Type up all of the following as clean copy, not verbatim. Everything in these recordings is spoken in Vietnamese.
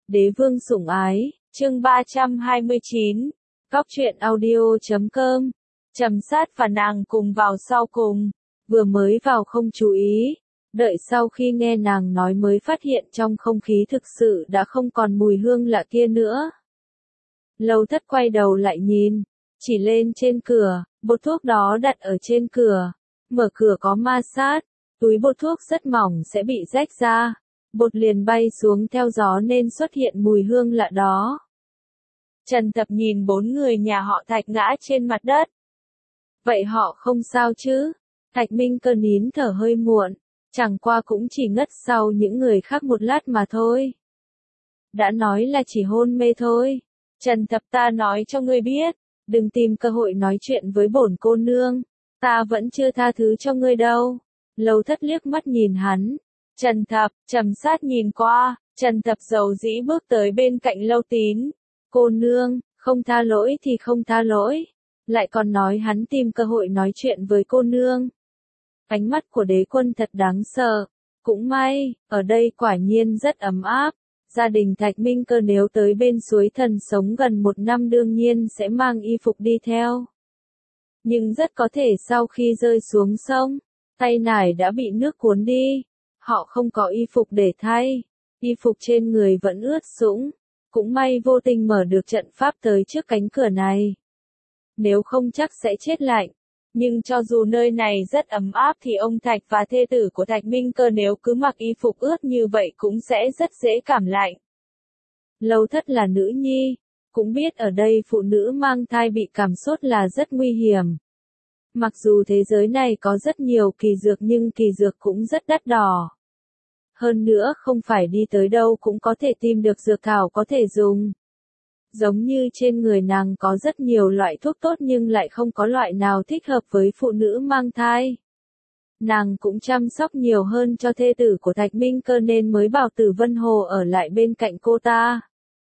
Đế vương sủng ái, chương 329, Góc truyện audio.com, Trầm Sát và nàng cùng vào sau cùng, vừa mới vào không chú ý, đợi sau khi nghe nàng nói mới phát hiện trong không khí thực sự đã không còn mùi hương lạ kia nữa. Lâu Thất quay đầu lại nhìn, chỉ lên trên cửa, bột thuốc đó đặt ở trên cửa, mở cửa có ma sát, túi bột thuốc rất mỏng sẽ bị rách ra. Bột liền bay xuống theo gió nên xuất hiện mùi hương lạ đó. Trần Tập nhìn 4 người nhà họ Thạch ngã trên mặt đất. Vậy họ không sao chứ? Thạch Minh Cơ nín thở hơi muộn, chẳng qua cũng chỉ ngất sau những người khác một lát mà thôi. Đã nói là chỉ hôn mê thôi. Trần Tập, ta nói cho ngươi biết, đừng tìm cơ hội nói chuyện với bổn cô nương, ta vẫn chưa tha thứ cho ngươi đâu. Lâu Thất liếc mắt nhìn hắn. Trần Thập, Trầm Sát nhìn qua, Trần Thập dầu dĩ bước tới bên cạnh Lâu Tín. Cô nương, không tha lỗi thì không tha lỗi. Lại còn nói hắn tìm cơ hội nói chuyện với cô nương. Ánh mắt của đế quân thật đáng sợ. Cũng may, ở đây quả nhiên rất ấm áp. Gia đình Thạch Minh Cơ nếu tới bên suối thần sống gần 1 năm đương nhiên sẽ mang y phục đi theo. Nhưng rất có thể sau khi rơi xuống sông, tay nải đã bị nước cuốn đi. Họ không có y phục để thay, y phục trên người vẫn ướt sũng, cũng may vô tình mở được trận pháp tới trước cánh cửa này. Nếu không chắc sẽ chết lạnh, nhưng cho dù nơi này rất ấm áp thì ông Thạch và thê tử của Thạch Minh Cơ nếu cứ mặc y phục ướt như vậy cũng sẽ rất dễ cảm lạnh. Lâu Thất là nữ nhi, cũng biết ở đây phụ nữ mang thai bị cảm sốt là rất nguy hiểm. Mặc dù thế giới này có rất nhiều kỳ dược nhưng kỳ dược cũng rất đắt đỏ. Hơn nữa không phải đi tới đâu cũng có thể tìm được dược thảo có thể dùng. Giống như trên người nàng có rất nhiều loại thuốc tốt nhưng lại không có loại nào thích hợp với phụ nữ mang thai. Nàng cũng chăm sóc nhiều hơn cho thê tử của Thạch Minh Cơ nên mới bảo Tử Vân Hồ ở lại bên cạnh cô ta.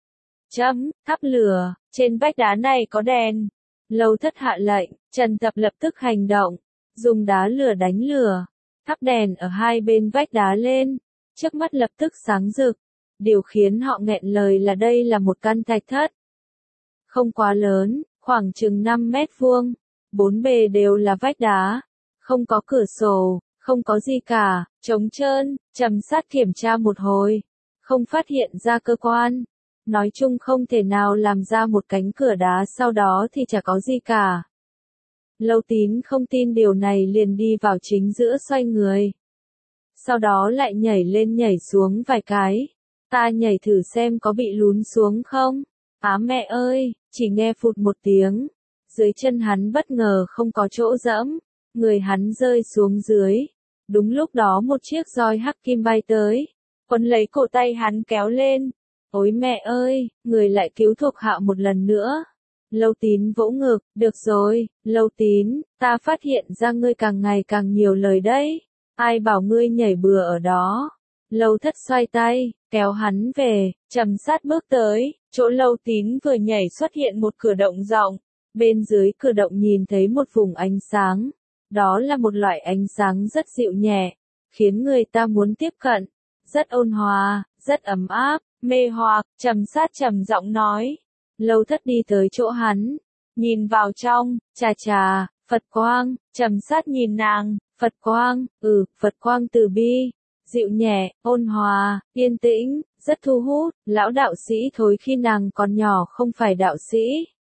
Thắp lửa, trên vách đá này có đèn. Lâu Thất hạ lệnh, Trần Tập lập tức hành động, dùng đá lửa đánh lửa, thắp đèn ở hai bên vách đá lên. Trước mắt lập tức sáng rực. Điều khiến họ nghẹn lời là đây là một căn thạch thất. Không quá lớn, khoảng chừng 5 mét vuông. 4 bề đều là vách đá. Không có cửa sổ, không có gì cả, trống trơn. Trầm Sát kiểm tra một hồi. Không phát hiện ra cơ quan. Nói chung không thể nào làm ra một cánh cửa đá sau đó thì chả có gì cả. Lâu Tín không tin điều này liền đi vào chính giữa xoay người. Sau đó lại nhảy lên nhảy xuống vài cái. Ta nhảy thử xem có bị lún xuống không? Á mẹ ơi, chỉ nghe phụt một tiếng. Dưới chân hắn bất ngờ không có chỗ dẫm. Người hắn rơi xuống dưới. Đúng lúc đó một chiếc roi hắc kim bay tới. Quấn lấy cổ tay hắn kéo lên. Ôi mẹ ơi, người lại cứu thuộc hạ một lần nữa. Lâu Tín vỗ ngực, được rồi, Lâu Tín, ta phát hiện ra ngươi càng ngày càng nhiều lời đấy. Ai bảo ngươi nhảy bừa ở đó? Lâu Thất xoay tay, kéo hắn về, Trầm Sát bước tới, chỗ Lâu Tín vừa nhảy xuất hiện một cửa động rộng. Bên dưới cửa động nhìn thấy một vùng ánh sáng. Đó là một loại ánh sáng rất dịu nhẹ, khiến người ta muốn tiếp cận. Rất ôn hòa, rất ấm áp, mê hoặc, Trầm Sát trầm giọng nói. Lâu Thất đi tới chỗ hắn, nhìn vào trong, chà, Phật quang. Trầm Sát nhìn nàng. Phật quang, Phật quang từ bi, dịu nhẹ, ôn hòa, yên tĩnh, rất thu hút. Lão đạo sĩ thối khi nàng còn nhỏ không phải đạo sĩ.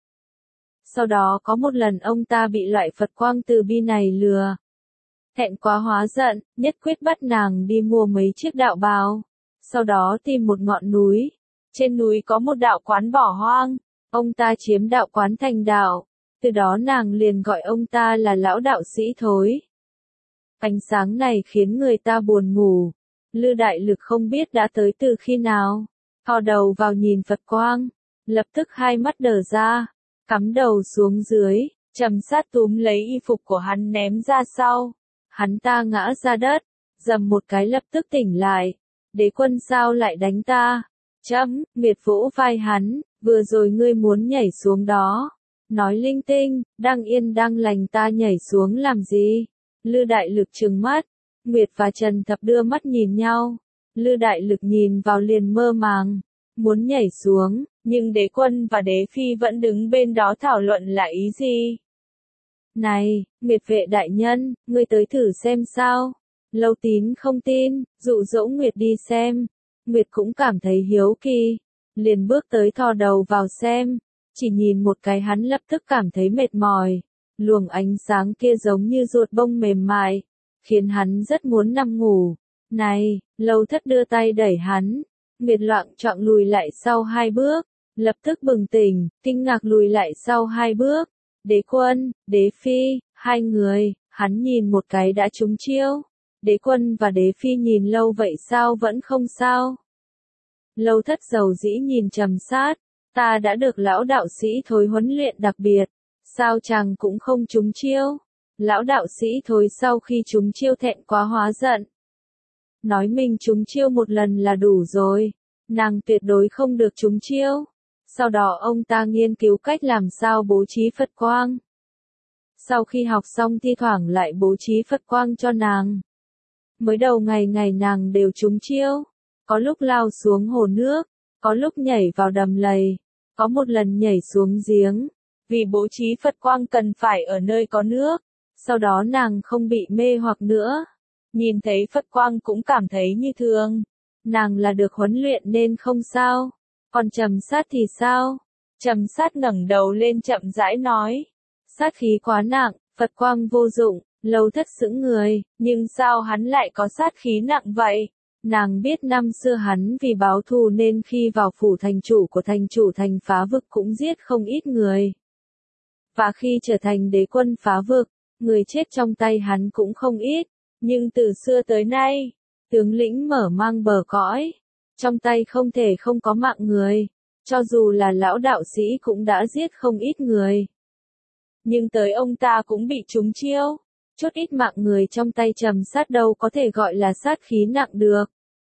Sau đó có một lần ông ta bị loại Phật quang từ bi này lừa. Thẹn quá hóa giận, nhất quyết bắt nàng đi mua mấy chiếc đạo bào. Sau đó tìm một ngọn núi. Trên núi có một đạo quán bỏ hoang. Ông ta chiếm đạo quán thành đạo. Từ đó nàng liền gọi ông ta là lão đạo sĩ thối. Ánh sáng này khiến người ta buồn ngủ. Lư Đại Lực không biết đã tới từ khi nào. Thò đầu vào nhìn Phật quang. Lập tức hai mắt đờ ra. Cắm đầu xuống dưới. Trầm Sát túm lấy y phục của hắn ném ra sau. Hắn ta ngã ra đất. Dầm một cái lập tức tỉnh lại. Đế quân sao lại đánh ta? Miệt vỗ vai hắn. Vừa rồi ngươi muốn nhảy xuống đó. Nói linh tinh. Đang yên đang lành ta nhảy xuống làm gì? Lư Đại Lực trừng mắt. Nguyệt và Trần Thập đưa mắt nhìn nhau. Lư Đại Lực nhìn vào liền mơ màng. muốn nhảy xuống, nhưng đế quân và đế phi vẫn đứng bên đó thảo luận là ý gì. Này, Nguyệt vệ đại nhân, ngươi tới thử xem sao. Lâu Tín không tin, dụ dỗ Nguyệt đi xem. Nguyệt cũng cảm thấy hiếu kỳ, liền bước tới thò đầu vào xem. Chỉ nhìn một cái hắn lập tức cảm thấy mệt mỏi. Luồng ánh sáng kia giống như ruột bông mềm mại, khiến hắn rất muốn nằm ngủ. Này, Lâu Thất đưa tay đẩy hắn. Nguyệt loạng choạng lùi lại sau 2 bước, lập tức bừng tỉnh, kinh ngạc lùi lại sau 2 bước. Đế quân, đế phi, 2 người, hắn nhìn một cái đã trúng chiêu. Đế quân và đế phi nhìn Lâu vậy sao vẫn không sao. Lâu Thất dầu dĩ nhìn Trầm Sát, ta đã được lão đạo sĩ Thối huấn luyện đặc biệt, sao chàng cũng không trúng chiêu. Lão đạo sĩ Thối sau khi trúng chiêu thẹn quá hóa giận. Nói mình trúng chiêu một lần là đủ rồi, nàng tuyệt đối không được trúng chiêu. Sau đó ông ta nghiên cứu cách làm sao bố trí Phật quang. Sau khi học xong thi thoảng lại bố trí Phật quang cho nàng. Mới đầu ngày nàng đều trúng chiêu, có lúc lao xuống hồ nước, có lúc nhảy vào đầm lầy, có một lần nhảy xuống giếng. Vì bố trí Phật quang cần phải ở nơi có nước, sau đó nàng không bị mê hoặc nữa. Nhìn thấy Phật quang cũng cảm thấy như thường. Nàng là được huấn luyện nên không sao. Còn Trầm Sát thì sao? Trầm Sát ngẩng đầu lên chậm rãi nói. Sát khí quá nặng, Phật quang vô dụng. Lâu Thất sững người, nhưng sao hắn lại có sát khí nặng vậy? Nàng biết năm xưa hắn vì báo thù nên khi vào phủ thành chủ của thành chủ thành Phá Vực cũng giết không ít người. Và khi trở thành đế quân Phá Vực, người chết trong tay hắn cũng không ít. Nhưng từ xưa tới nay, tướng lĩnh mở mang bờ cõi, trong tay không thể không có mạng người, cho dù là lão đạo sĩ cũng đã giết không ít người. Nhưng tới ông ta cũng bị trúng chiêu, chút ít mạng người trong tay Trầm Sát đâu có thể gọi là sát khí nặng được.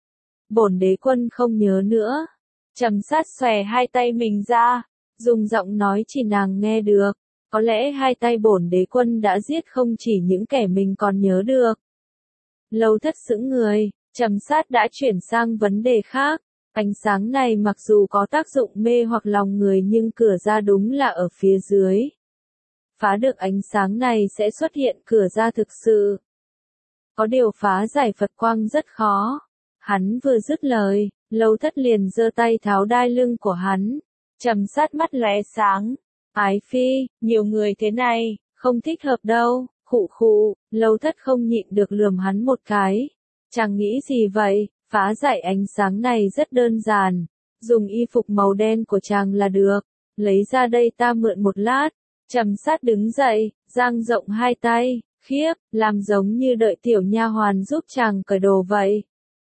Bổn đế quân không nhớ nữa. Trầm Sát xòe 2 tay mình ra, dùng giọng nói chỉ nàng nghe được. Có lẽ 2 tay bổn đế quân đã giết không chỉ những kẻ mình còn nhớ được. Lâu Thất sững người, Trầm Sát đã chuyển sang vấn đề khác. Ánh sáng này mặc dù có tác dụng mê hoặc lòng người nhưng cửa ra đúng là ở phía dưới. Phá được ánh sáng này sẽ xuất hiện cửa ra thực sự. Có điều phá giải Phật quang rất khó. Hắn vừa dứt lời, Lâu Thất liền giơ tay tháo đai lưng của hắn. Trầm Sát mắt lóe sáng. Ái phi, nhiều người thế này, không thích hợp đâu. Khụ khụ, Lâu Thất không nhịn được lườm hắn một cái. Chàng nghĩ gì vậy? Phá giải ánh sáng này rất đơn giản. Dùng y phục màu đen của chàng là được. Lấy ra đây ta mượn một lát. Trầm Sát đứng dậy, dang rộng 2 tay, khiếp, làm giống như đợi tiểu nha hoàn giúp chàng cởi đồ vậy.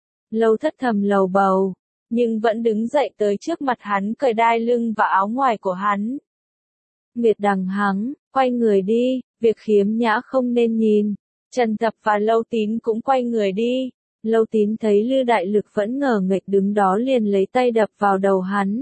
Lâu Thất thầm lầu bầu, nhưng vẫn đứng dậy tới trước mặt hắn cởi đai lưng và áo ngoài của hắn. Nguyệt đằng hắng, quay người đi, việc khiếm nhã không nên nhìn. Trần Tập và Lâu Tín cũng quay người đi. Lâu Tín thấy Lư Đại Lực vẫn ngờ nghệch đứng đó liền lấy tay đập vào đầu hắn.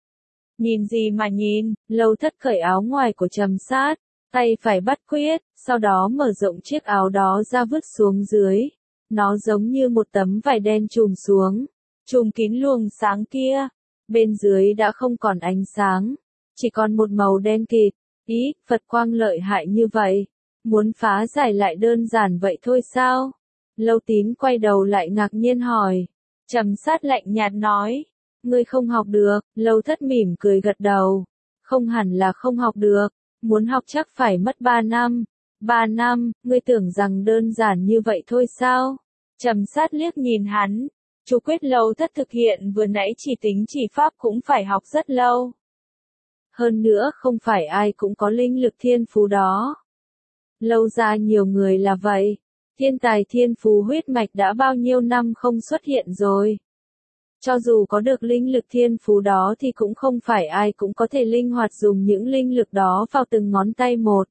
Nhìn gì mà nhìn, Lâu Thất cởi áo ngoài của Trầm Sát, tay phải bắt quyết, sau đó mở rộng chiếc áo đó ra vứt xuống dưới. Nó giống như một tấm vải đen trùm xuống, trùm kín luồng sáng kia. Bên dưới đã không còn ánh sáng, chỉ còn một màu đen kịt. Ý, Phật quang lợi hại như vậy, muốn phá giải lại đơn giản vậy thôi sao? Lâu Tín quay đầu lại ngạc nhiên hỏi. Trầm Sát lạnh nhạt nói. Ngươi không học được. Lâu Thất mỉm cười gật đầu. Không hẳn là không học được. Muốn học chắc phải mất 3 năm. 3 năm, ngươi tưởng rằng đơn giản như vậy thôi sao? Trầm Sát liếc nhìn hắn. Chú quyết Lâu Thất thực hiện vừa nãy chỉ tính chỉ pháp cũng phải học rất lâu. Hơn nữa không phải ai cũng có linh lực thiên phú đó. Lâu ra nhiều người là vậy. Thiên tài thiên phú huyết mạch đã bao nhiêu năm không xuất hiện rồi. Cho dù có được linh lực thiên phú đó thì cũng không phải ai cũng có thể linh hoạt dùng những linh lực đó vào từng ngón tay một.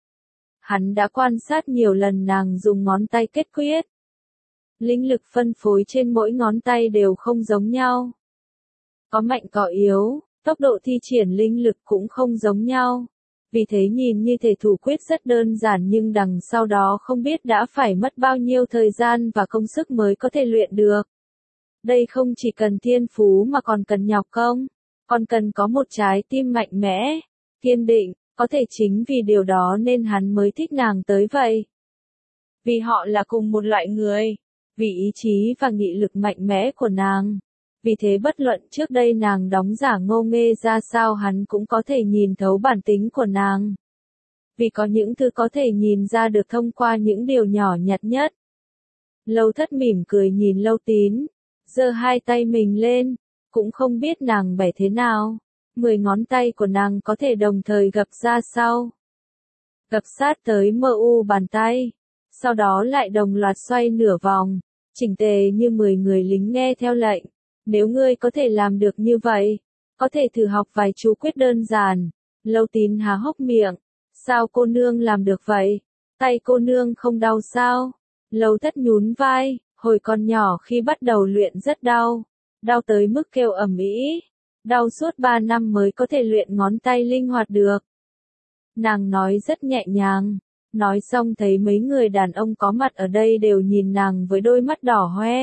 Hắn đã quan sát nhiều lần nàng dùng ngón tay kết quyết. Linh lực phân phối trên mỗi ngón tay đều không giống nhau. Có mạnh có yếu, tốc độ thi triển linh lực cũng không giống nhau. Vì thế nhìn như thể thủ quyết rất đơn giản nhưng đằng sau đó không biết đã phải mất bao nhiêu thời gian và công sức mới có thể luyện được. Đây không chỉ cần thiên phú mà còn cần nhọc công, còn cần có một trái tim mạnh mẽ, kiên định, có thể chính vì điều đó nên hắn mới thích nàng tới vậy. Vì họ là cùng một loại người, vì ý chí và nghị lực mạnh mẽ của nàng. Vì thế bất luận trước đây nàng đóng giả ngô nghê ra sao hắn cũng có thể nhìn thấu bản tính của nàng. Vì có những thứ có thể nhìn ra được thông qua những điều nhỏ nhặt nhất. Lâu Thất mỉm cười nhìn Lâu Tín, giơ hai tay mình lên, cũng không biết nàng bẻ thế nào. 10 ngón tay của nàng có thể đồng thời gập ra sau. Gập sát tới mu bàn tay, sau đó lại đồng loạt xoay nửa vòng, chỉnh tề như 10 người lính nghe theo lệnh. Nếu ngươi có thể làm được như vậy, có thể thử học vài chú quyết đơn giản. Lâu Tín há hốc miệng, sao cô nương làm được vậy? Tay cô nương không đau sao? Lâu Thất nhún vai, hồi còn nhỏ khi bắt đầu luyện rất đau, đau tới mức kêu ầm ĩ, đau suốt 3 năm mới có thể luyện ngón tay linh hoạt được. Nàng nói rất nhẹ nhàng, nói xong thấy mấy người đàn ông có mặt ở đây đều nhìn nàng với đôi mắt đỏ hoe.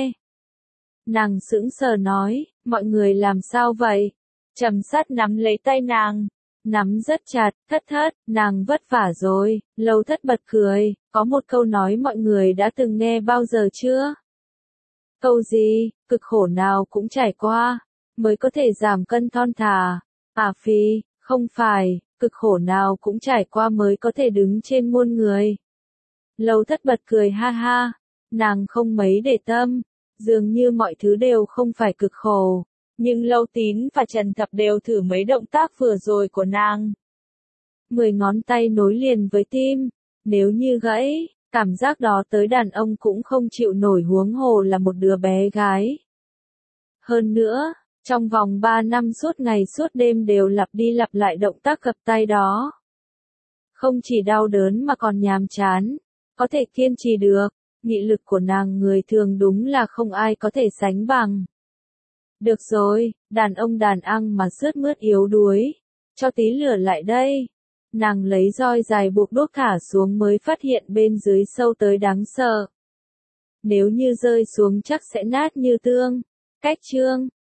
Nàng sững sờ nói, mọi người làm sao vậy? Trầm Sát nắm lấy tay nàng, nắm rất chặt, Thất, nàng vất vả rồi. Lâu Thất bật cười, có một câu nói mọi người đã từng nghe bao giờ chưa? Câu gì, cực khổ nào cũng trải qua, mới có thể giảm cân thon thả. À phi, không phải, cực khổ nào cũng trải qua mới có thể đứng trên muôn người. Lâu Thất bật cười ha ha, nàng không mấy để tâm, dường như mọi thứ đều không phải cực khổ. Nhưng Lâu Tín và Trần Thập đều thử mấy động tác vừa rồi của nàng. 10 ngón tay nối liền với tim, nếu như gãy, cảm giác đó tới đàn ông cũng không chịu nổi huống hồ là một đứa bé gái. Hơn nữa, trong vòng 3 năm suốt ngày suốt đêm đều lặp đi lặp lại động tác gập tay đó. Không chỉ đau đớn mà còn nhàm chán, có thể kiên trì được, nghị lực của nàng người thường đúng là không ai có thể sánh bằng. Được rồi, đàn ông đàn ăn mà sướt mướt yếu đuối, cho tí lửa lại đây. Nàng lấy roi dài buộc đuốc thả xuống mới phát hiện bên dưới sâu tới đáng sợ. Nếu như rơi xuống chắc sẽ nát như tương. Cách chương